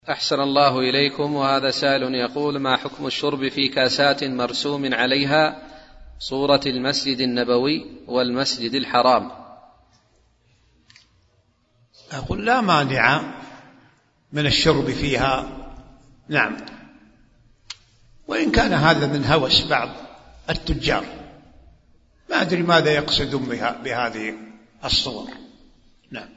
أحسن الله إليكم. وهذا سائل يقول: ما حكم الشرب في كاسات مرسوم عليها صورة المسجد النبوي والمسجد الحرام؟ أقول لا مانع من الشرب فيها، نعم، وإن كان هذا من هوس بعض التجار، ما أدري ماذا يقصدون بهذه الصور. نعم.